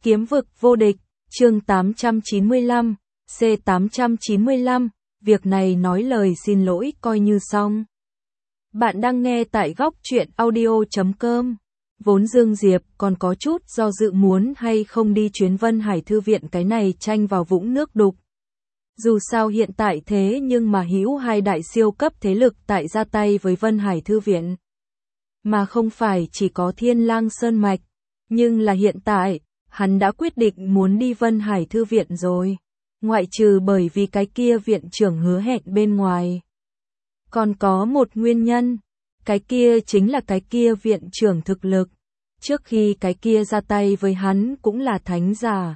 Kiếm vực vô địch, chương 895, C895, việc này nói lời xin lỗi coi như xong. Bạn đang nghe tại góc truyện audio.com. Vốn Dương Diệp còn có chút do dự muốn hay không đi chuyến Vân Hải Thư viện, cái này tranh vào vũng nước đục. Dù sao hiện tại thế nhưng mà hữu hai đại siêu cấp thế lực tại ra tay với Vân Hải Thư viện. Mà không phải chỉ có Thiên Lang Sơn Mạch, nhưng là hiện tại, hắn đã quyết định muốn đi Vân Hải Thư viện rồi. Ngoại trừ bởi vì cái kia viện trưởng hứa hẹn bên ngoài. Còn có một nguyên nhân, cái kia chính là cái kia viện trưởng thực lực. Trước khi cái kia ra tay với hắn cũng là thánh giả.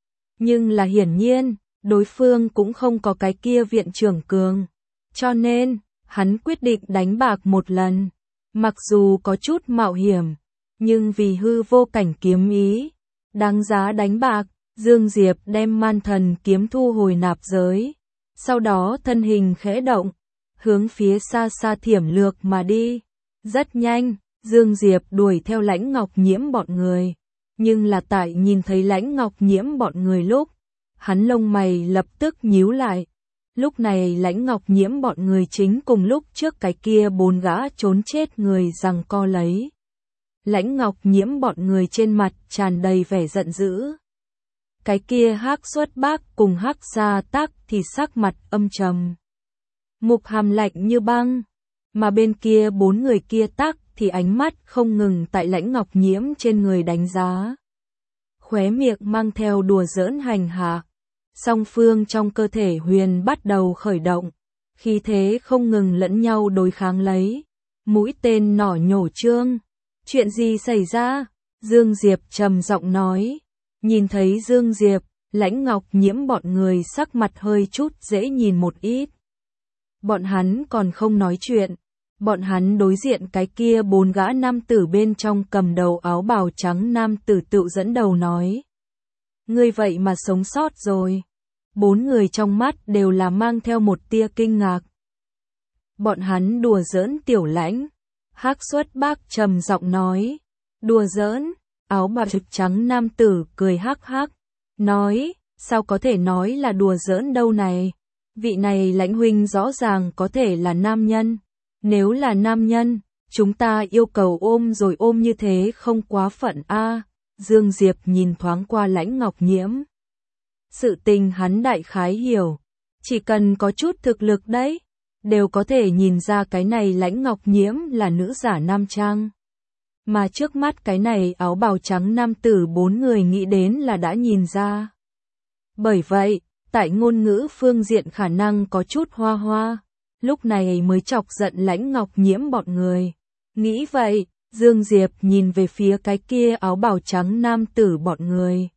Nhưng là hiển nhiên, đối phương cũng không có cái kia viện trưởng cường. Cho nên, hắn quyết định đánh bạc một lần. Mặc dù có chút mạo hiểm, nhưng vì hư vô cảnh kiếm ý, đáng giá đánh bạc. Dương Diệp đem man thần kiếm thu hồi nạp giới. Sau đó thân hình khẽ động, hướng phía xa xa thiểm lược mà đi. Rất nhanh, Dương Diệp đuổi theo Lãnh Ngọc Nhiễm bọn người. Nhưng là tại nhìn thấy Lãnh Ngọc Nhiễm bọn người lúc, hắn lông mày lập tức nhíu lại. Lúc này Lãnh Ngọc Nhiễm bọn người chính cùng lúc trước cái kia 4 gã trốn chết người giằng co lấy. Lãnh Ngọc Nhiễm bọn người trên mặt tràn đầy vẻ giận dữ. Cái kia Hắc Xuất Bác cùng Hắc Gia Tác thì sắc mặt âm trầm. Mục Hàm lạnh như băng, mà bên kia 4 người kia Tác thì ánh mắt không ngừng tại Lãnh Ngọc Nhiễm trên người đánh giá. Khóe miệng mang theo đùa giỡn hành hạ. Song phương trong cơ thể huyền bắt đầu khởi động, khí thế không ngừng lẫn nhau đối kháng lấy. Mũi tên nỏ nhổ trương. Chuyện gì xảy ra? Dương Diệp trầm giọng nói. Nhìn thấy Dương Diệp, Lãnh Ngọc Nhiễm bọn người sắc mặt hơi chút dễ nhìn một ít. Bọn hắn còn không nói chuyện. Bọn hắn đối diện cái kia 4 gã nam tử bên trong cầm đầu áo bào trắng nam tử tự dẫn đầu nói. Ngươi vậy mà sống sót rồi. 4 người trong mắt đều là mang theo một tia kinh ngạc. Bọn hắn đùa giỡn Tiểu Lãnh. Hắc Xuất Bác trầm giọng nói. Đùa giỡn. Áo bào trắng nam tử cười hắc hắc. Nói, sao có thể nói là đùa giỡn đâu này. Vị này Lãnh huynh rõ ràng có thể là nam nhân. Nếu là nam nhân, chúng ta yêu cầu ôm rồi ôm như thế không quá phận a. Dương Diệp nhìn thoáng qua Lãnh Ngọc Nhiễm. Sự tình hắn đại khái hiểu. Chỉ cần có chút thực lực đấy, đều có thể nhìn ra cái này Lãnh Ngọc Nhiễm là nữ giả nam trang. Mà trước mắt cái này áo bào trắng nam tử 4 người nghĩ đến là đã nhìn ra. Bởi vậy, tại ngôn ngữ phương diện khả năng có chút hoa hoa. Lúc này mới chọc giận Lãnh Ngọc Nhiễm bọn người. Nghĩ vậy, Dương Diệp nhìn về phía cái kia áo bào trắng nam tử bọn người.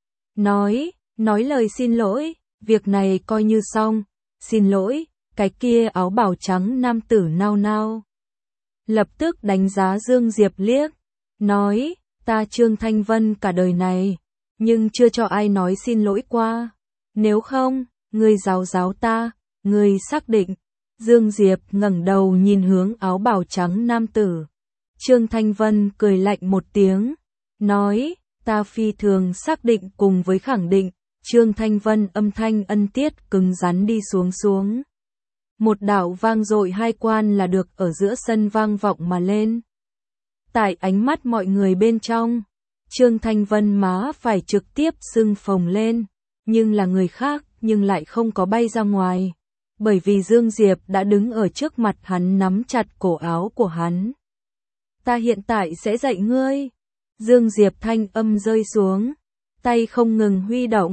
Nói lời xin lỗi, việc này coi như xong. Xin lỗi, cái kia áo bào trắng nam tử nao nao. Lập tức đánh giá Dương Diệp liếc. Nói, ta Trương Thanh Vân cả đời này, nhưng chưa cho ai nói xin lỗi qua. Nếu không, ngươi giáo ta, ngươi xác định. Dương Diệp ngẩng đầu nhìn hướng áo bào trắng nam tử. Trương Thanh Vân cười lạnh một tiếng. Nói, ta phi thường xác định cùng với khẳng định. Trương Thanh Vân âm thanh ân tiết cứng rắn đi xuống. Một đạo vang dội hai quan là được ở giữa sân vang vọng mà lên. Tại ánh mắt mọi người bên trong, Trương Thanh Vân má phải trực tiếp sưng phồng lên. Nhưng là người khác nhưng lại không có bay ra ngoài. Bởi vì Dương Diệp đã đứng ở trước mặt hắn nắm chặt cổ áo của hắn. Ta hiện tại sẽ dạy ngươi. Dương Diệp thanh âm rơi xuống. Tay không ngừng huy động.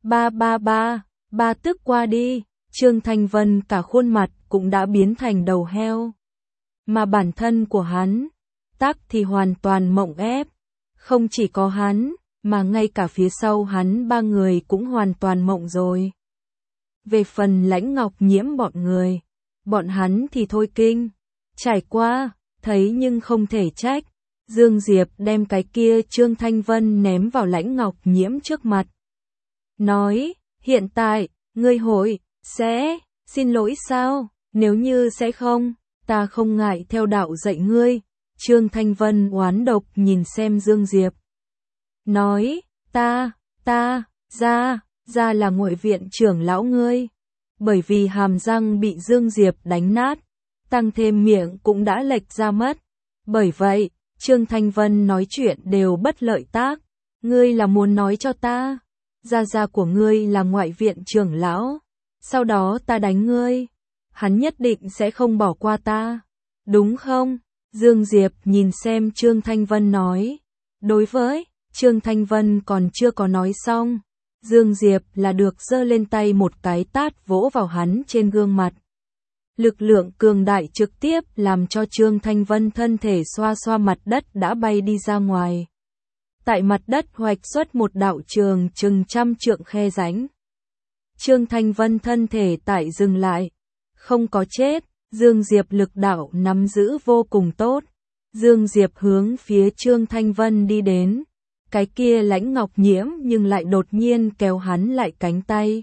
Ba tức qua đi. Trương Thanh Vân cả khuôn mặt cũng đã biến thành đầu heo. Mà bản thân của hắn, Tác thì hoàn toàn mộng ép. Không chỉ có hắn, mà ngay cả phía sau hắn 3 người cũng hoàn toàn mộng rồi. Về phần Lãnh Ngọc Nhiễm bọn hắn thì thôi kinh. Trải qua, thấy nhưng không thể trách. Dương Diệp đem cái kia Trương Thanh Vân ném vào Lãnh Ngọc Nhiễm trước mặt. Nói, hiện tại, ngươi hội, sẽ, xin lỗi sao? Nếu như sẽ không, ta không ngại theo đạo dạy ngươi. Trương Thanh Vân oán độc nhìn xem Dương Diệp. Nói, ra là Ngụy viện trưởng lão ngươi. Bởi vì hàm răng bị Dương Diệp đánh nát, tăng thêm miệng cũng đã lệch ra mất. Bởi vậy, Trương Thanh Vân nói chuyện đều bất lợi tác. Ngươi là muốn nói cho ta, gia của ngươi là Ngoại viện trưởng lão, sau đó ta đánh ngươi, hắn nhất định sẽ không bỏ qua ta, đúng không? Dương Diệp nhìn xem Trương Thanh Vân nói. Đối với Trương Thanh Vân còn chưa có nói xong, Dương Diệp là được giơ lên tay một cái tát vỗ vào hắn trên gương mặt. Lực lượng cường đại trực tiếp làm cho Trương Thanh Vân thân thể xoa xoa mặt đất đã bay đi ra ngoài. Tại mặt đất hoạch xuất một đạo trường chừng 100 trượng khe rãnh. Trương Thanh Vân thân thể tại dừng lại, không có chết, Dương Diệp lực đạo nắm giữ vô cùng tốt. Dương Diệp hướng phía Trương Thanh Vân đi đến, cái kia Lãnh Ngọc Nhiễm nhưng lại đột nhiên kéo hắn lại cánh tay.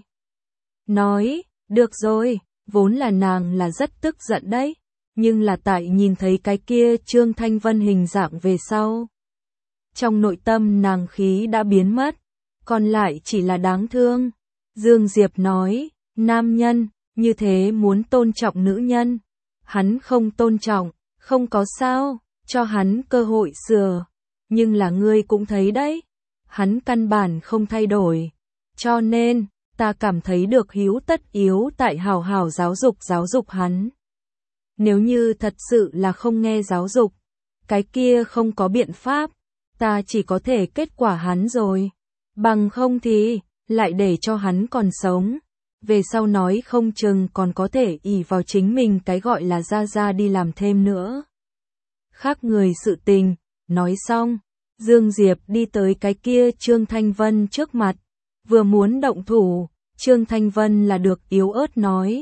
Nói, được rồi, vốn là nàng là rất tức giận đấy, nhưng là tại nhìn thấy cái kia Trương Thanh Vân hình dạng về sau. Trong nội tâm nàng khí đã biến mất, còn lại chỉ là đáng thương. Dương Diệp nói, nam nhân, như thế muốn tôn trọng nữ nhân. Hắn không tôn trọng, không có sao, cho hắn cơ hội sửa. Nhưng là ngươi cũng thấy đấy, hắn căn bản không thay đổi. Cho nên, ta cảm thấy được hiếu tất yếu tại hào hào giáo dục hắn. Nếu như thật sự là không nghe giáo dục, cái kia không có biện pháp, ta chỉ có thể kết quả hắn rồi. Bằng không thì, lại để cho hắn còn sống. Về sau nói không chừng còn có thể ỷ vào chính mình cái gọi là ra đi làm thêm nữa. Khác người sự tình, nói xong, Dương Diệp đi tới cái kia Trương Thanh Vân trước mặt, vừa muốn động thủ, Trương Thanh Vân là được yếu ớt nói,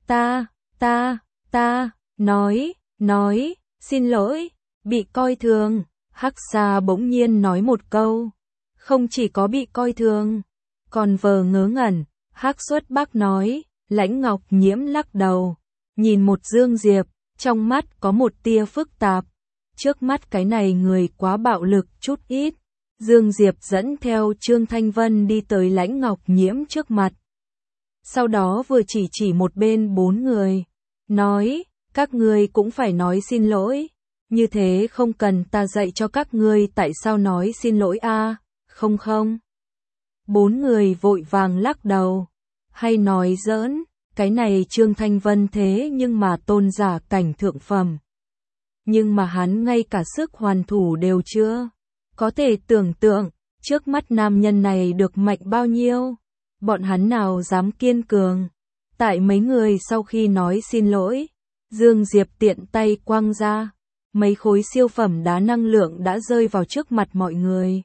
nói, xin lỗi, bị coi thường. Hắc Sa bỗng nhiên nói một câu, không chỉ có bị coi thường, còn vờ ngớ ngẩn. Hắc Xuất Bắc nói, Lãnh Ngọc Nhiễm lắc đầu, nhìn một Dương Diệp, trong mắt có một tia phức tạp. Trước mắt cái này người quá bạo lực chút ít. Dương Diệp dẫn theo Trương Thanh Vân đi tới Lãnh Ngọc Nhiễm trước mặt. Sau đó vừa chỉ một bên 4 người, nói, các ngươi cũng phải nói xin lỗi. Như thế không cần ta dạy cho các ngươi tại sao nói xin lỗi a, không. 4 người vội vàng lắc đầu, hay nói giỡn, cái này Trương Thanh Vân thế nhưng mà tôn giả cảnh thượng phẩm. Nhưng mà hắn ngay cả sức hoàn thủ đều chưa. Có thể tưởng tượng, trước mắt nam nhân này được mạnh bao nhiêu, bọn hắn nào dám kiên cường. Tại mấy người sau khi nói xin lỗi, Dương Diệp tiện tay quăng ra, mấy khối siêu phẩm đá năng lượng đã rơi vào trước mặt mọi người.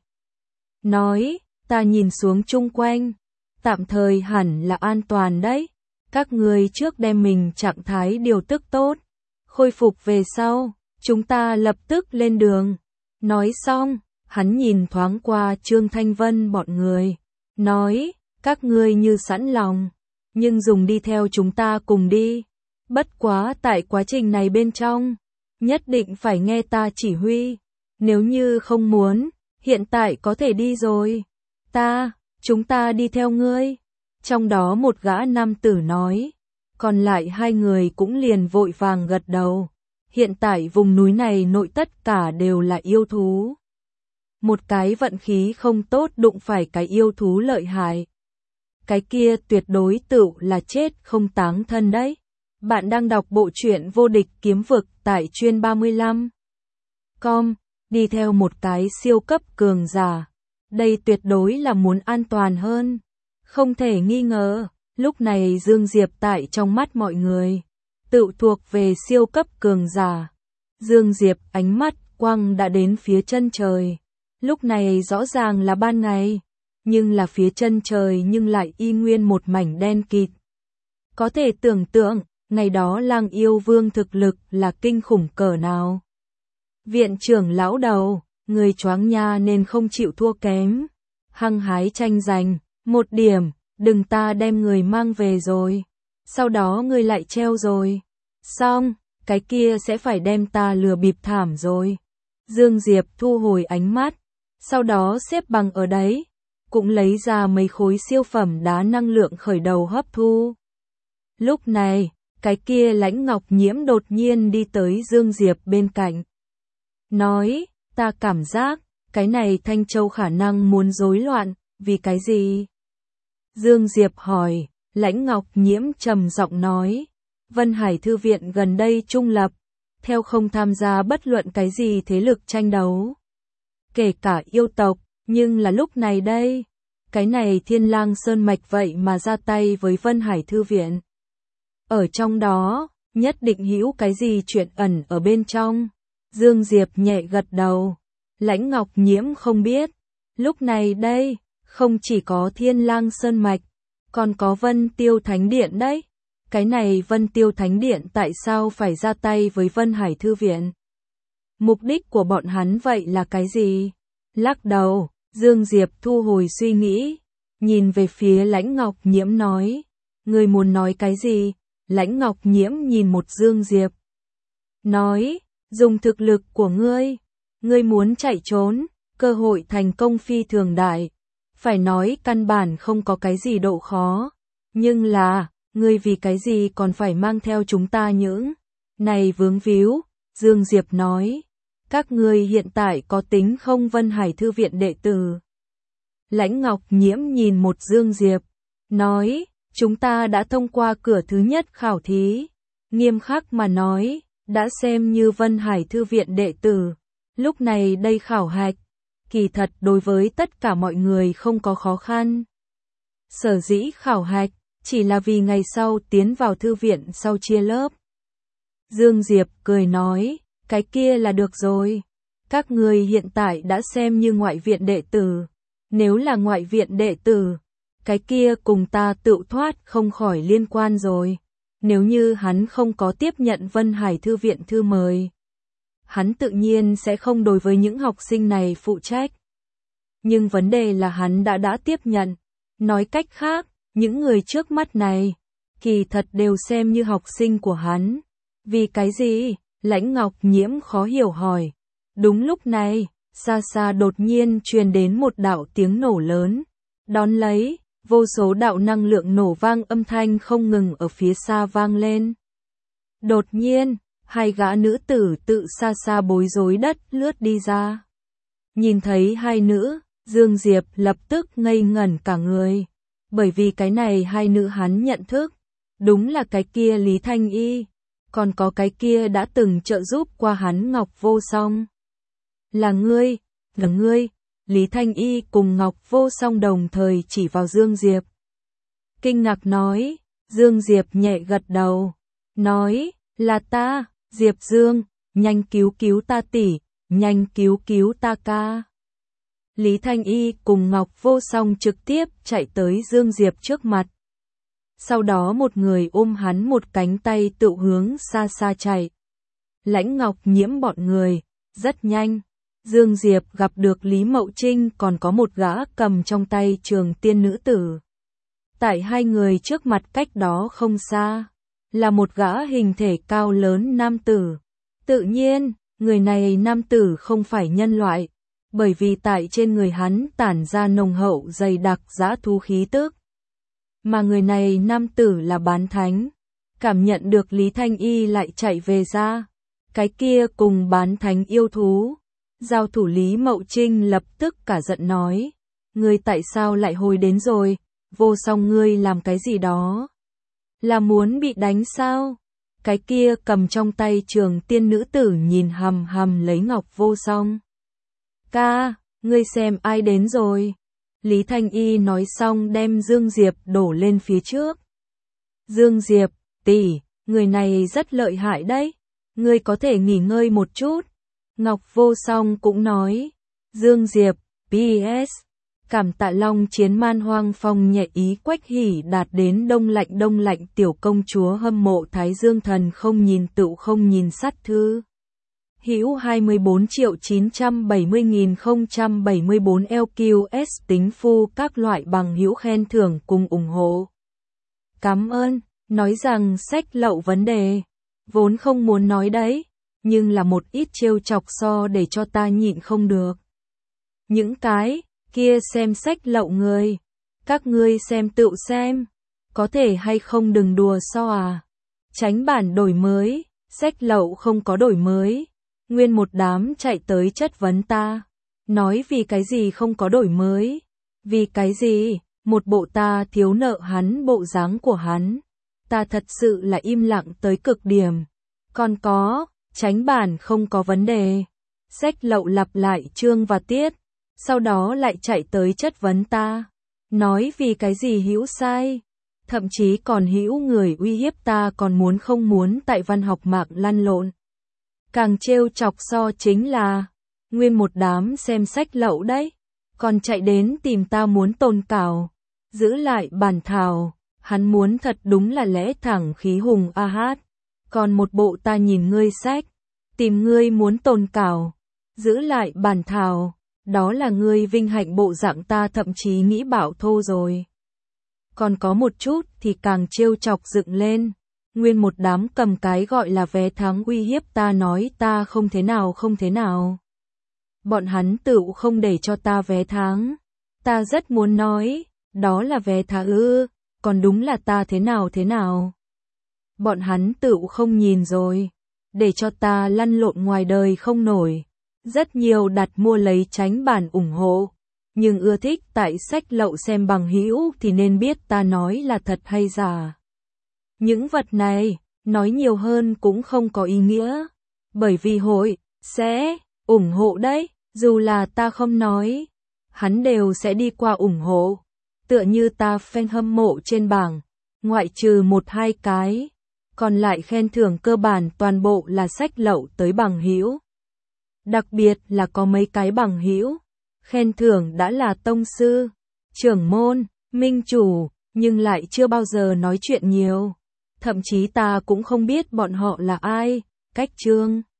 Nói, ta nhìn xuống chung quanh, tạm thời hẳn là an toàn đấy. Các người trước đem mình trạng thái điều tức tốt, khôi phục về sau, chúng ta lập tức lên đường. Nói xong, hắn nhìn thoáng qua Trương Thanh Vân bọn người, nói, các ngươi như sẵn lòng, nhưng dùng đi theo chúng ta cùng đi. Bất quá tại quá trình này bên trong, nhất định phải nghe ta chỉ huy. Nếu như không muốn, hiện tại có thể đi rồi. Chúng ta đi theo ngươi. Trong đó một gã nam tử nói, còn lại 2 người cũng liền vội vàng gật đầu. Hiện tại vùng núi này nội tất cả đều là yêu thú. Một cái vận khí không tốt đụng phải cái yêu thú lợi hại, cái kia tuyệt đối tự là chết không táng thân đấy. Bạn đang đọc bộ truyện Vô Địch Kiếm Vực tại Chuyên 35.com, đi theo một cái siêu cấp cường giả. Đây tuyệt đối là muốn an toàn hơn. Không thể nghi ngờ, lúc này Dương Diệp tại trong mắt mọi người, tự thuộc về siêu cấp cường giả. Dương Diệp ánh mắt quăng đã đến phía chân trời. Lúc này rõ ràng là ban ngày, nhưng là phía chân trời nhưng lại y nguyên một mảnh đen kịt. Có thể tưởng tượng, ngày đó Lang Yêu Vương thực lực là kinh khủng cỡ nào. Viện trưởng lão đầu, người choáng nha nên không chịu thua kém. Hăng hái tranh giành, 1 điểm, đừng ta đem người mang về rồi. Sau đó người lại treo rồi. Xong, cái kia sẽ phải đem ta lừa bịp thảm rồi. Dương Diệp thu hồi ánh mắt, sau đó xếp bằng ở đấy, cũng lấy ra mấy khối siêu phẩm đá năng lượng khởi đầu hấp thu. Lúc này, cái kia Lãnh Ngọc Nhiễm đột nhiên đi tới Dương Diệp bên cạnh. Nói, ta cảm giác, cái này Thanh Châu khả năng muốn rối loạn, vì cái gì? Dương Diệp hỏi, Lãnh Ngọc Nhiễm trầm giọng nói, Vân Hải Thư viện gần đây trung lập, theo không tham gia bất luận cái gì thế lực tranh đấu. Kể cả yêu tộc, nhưng là lúc này đây, cái này Thiên Lang Sơn Mạch vậy mà ra tay với Vân Hải Thư viện. Ở trong đó, nhất định hữu cái gì chuyện ẩn ở bên trong. Dương Diệp nhẹ gật đầu. Lãnh Ngọc Nhiễm không biết. Lúc này đây, không chỉ có Thiên Lang Sơn Mạch, còn có Vân Tiêu Thánh Điện đấy. Cái này Vân Tiêu Thánh Điện tại sao phải ra tay với Vân Hải Thư viện? Mục đích của bọn hắn vậy là cái gì? Lắc đầu, Dương Diệp thu hồi suy nghĩ, nhìn về phía Lãnh Ngọc Nhiễm nói, ngươi muốn nói cái gì? Lãnh Ngọc Nhiễm nhìn một Dương Diệp, nói, dùng thực lực của ngươi muốn chạy trốn, cơ hội thành công phi thường đại, phải nói căn bản không có cái gì độ khó, nhưng là, ngươi vì cái gì còn phải mang theo chúng ta những này vướng víu? Dương Diệp nói, các ngươi hiện tại có tính không Vân Hải Thư viện đệ tử? Lãnh Ngọc Nhiễm nhìn một Dương Diệp, nói, chúng ta đã thông qua cửa thứ nhất khảo thí, nghiêm khắc mà nói, đã xem như Vân Hải Thư viện đệ tử. Lúc này đây khảo hạch, kỳ thật đối với tất cả mọi người không có khó khăn. Sở dĩ khảo hạch, chỉ là vì ngày sau tiến vào thư viện sau chia lớp. Dương Diệp cười nói, cái kia là được rồi. Các người hiện tại đã xem như ngoại viện đệ tử. Nếu là ngoại viện đệ tử, cái kia cùng ta tự thoát không khỏi liên quan rồi. Nếu như hắn không có tiếp nhận Vân Hải Thư viện thư mời, hắn tự nhiên sẽ không đối với những học sinh này phụ trách. Nhưng vấn đề là hắn đã tiếp nhận. Nói cách khác, những người trước mắt này, kỳ thật đều xem như học sinh của hắn. Vì cái gì? Lãnh Ngọc Nhiễm khó hiểu hỏi. Đúng lúc này, xa xa đột nhiên truyền đến một đạo tiếng nổ lớn. Đón lấy, vô số đạo năng lượng nổ vang âm thanh không ngừng ở phía xa vang lên. Đột nhiên, hai gã nữ tử tự xa xa bối rối đất lướt đi ra. Nhìn thấy hai nữ, Dương Diệp lập tức ngây ngẩn cả người. Bởi vì cái này hai nữ hắn nhận thức, đúng là cái kia Lý Thanh Y, còn có cái kia đã từng trợ giúp qua hắn Ngọc Vô Song. Là ngươi, Lý Thanh Y cùng Ngọc Vô Song đồng thời chỉ vào Dương Diệp. Kinh ngạc nói, Dương Diệp nhẹ gật đầu, nói, là ta, Diệp Dương, nhanh cứu ta tỷ, nhanh cứu ta ca. Lý Thanh Y cùng Ngọc Vô Song trực tiếp chạy tới Dương Diệp trước mặt. Sau đó một người ôm hắn một cánh tay tự hướng xa xa chạy. Lãnh Ngọc Nhiễm bọn người, rất nhanh. Dương Diệp gặp được Lý Mậu Trinh còn có một gã cầm trong tay trường tiên nữ tử. Tại hai người trước mặt cách đó không xa, là một gã hình thể cao lớn nam tử. Tự nhiên, người này nam tử không phải nhân loại, bởi vì tại trên người hắn tản ra nồng hậu dày đặc dã thú khí tức. Mà người này nam tử là bán thánh. Cảm nhận được Lý Thanh Y lại chạy về ra. Cái kia cùng bán thánh yêu thú. Giao thủ Lý Mậu Trinh lập tức cả giận nói. Ngươi tại sao lại hồi đến rồi? Vô Song ngươi làm cái gì đó? Là muốn bị đánh sao? Cái kia cầm trong tay trường tiên nữ tử nhìn hầm hầm lấy Ngọc Vô Song. Ca, ngươi xem ai đến rồi? Lý Thanh Y nói xong đem Dương Diệp đổ lên phía trước. Dương Diệp, tỷ, người này rất lợi hại đấy. Ngươi có thể nghỉ ngơi một chút. Ngọc Vô Song cũng nói. Dương Diệp, PS. Cảm tạ Long Chiến Man Hoang Phong nhẹ ý Quách Hỉ đạt đến đông lạnh tiểu công chúa hâm mộ Thái Dương Thần không nhìn tựu không nhìn sát thư. Hữu 24.970.074 LQS tính phu các loại bằng hữu khen thưởng cùng ủng hộ. Cảm ơn, nói rằng sách lậu vấn đề, vốn không muốn nói đấy, nhưng là một ít trêu chọc so để cho ta nhịn không được. Những cái Kia xem sách lậu người. Các ngươi xem tựu xem. Có thể hay không đừng đùa so à. Tránh bản đổi mới. Sách lậu không có đổi mới. Nguyên một đám chạy tới chất vấn ta. Nói vì cái gì không có đổi mới. Vì cái gì, một bộ ta thiếu nợ hắn bộ dáng của hắn. Ta thật sự là im lặng tới cực điểm. Còn có, tránh bản không có vấn đề. Sách lậu lặp lại chương và tiết. Sau đó lại chạy tới chất vấn ta. Nói vì cái gì hữu sai. Thậm chí còn hữu người uy hiếp ta còn muốn không muốn tại văn học mạng lăn lộn. Càng trêu chọc so chính là, nguyên một đám xem sách lậu đấy. Còn chạy đến tìm ta muốn tồn cảo. Giữ lại bản thảo. Hắn muốn thật đúng là lẽ thẳng khí hùng a hát. Còn một bộ ta nhìn ngươi sách. Tìm ngươi muốn tồn cảo. Giữ lại bản thảo. Đó là ngươi vinh hạnh bộ dạng ta thậm chí nghĩ bảo thô rồi. Còn có một chút thì càng trêu chọc dựng lên. Nguyên một đám cầm cái gọi là vé tháng uy hiếp ta nói ta không thế nào không thế nào. Bọn hắn tựu không để cho ta vé tháng. Ta rất muốn nói, đó là vé tháng ư, còn đúng là ta thế nào thế nào. Bọn hắn tựu không nhìn rồi, để cho ta lăn lộn ngoài đời không nổi. Rất nhiều đặt mua lấy tránh bản ủng hộ, nhưng ưa thích tại sách lậu xem bằng hữu thì nên biết ta nói là thật hay giả. Những vật này, nói nhiều hơn cũng không có ý nghĩa, bởi vì hội, sẽ, ủng hộ đấy, dù là ta không nói, hắn đều sẽ đi qua ủng hộ. Tựa như ta fan hâm mộ trên bảng, ngoại trừ 1-2 cái, còn lại khen thưởng cơ bản toàn bộ là sách lậu tới bằng hữu. Đặc biệt là có mấy cái bằng hữu, khen thưởng đã là tông sư, trưởng môn, minh chủ, nhưng lại chưa bao giờ nói chuyện nhiều. Thậm chí ta cũng không biết bọn họ là ai, cách chương.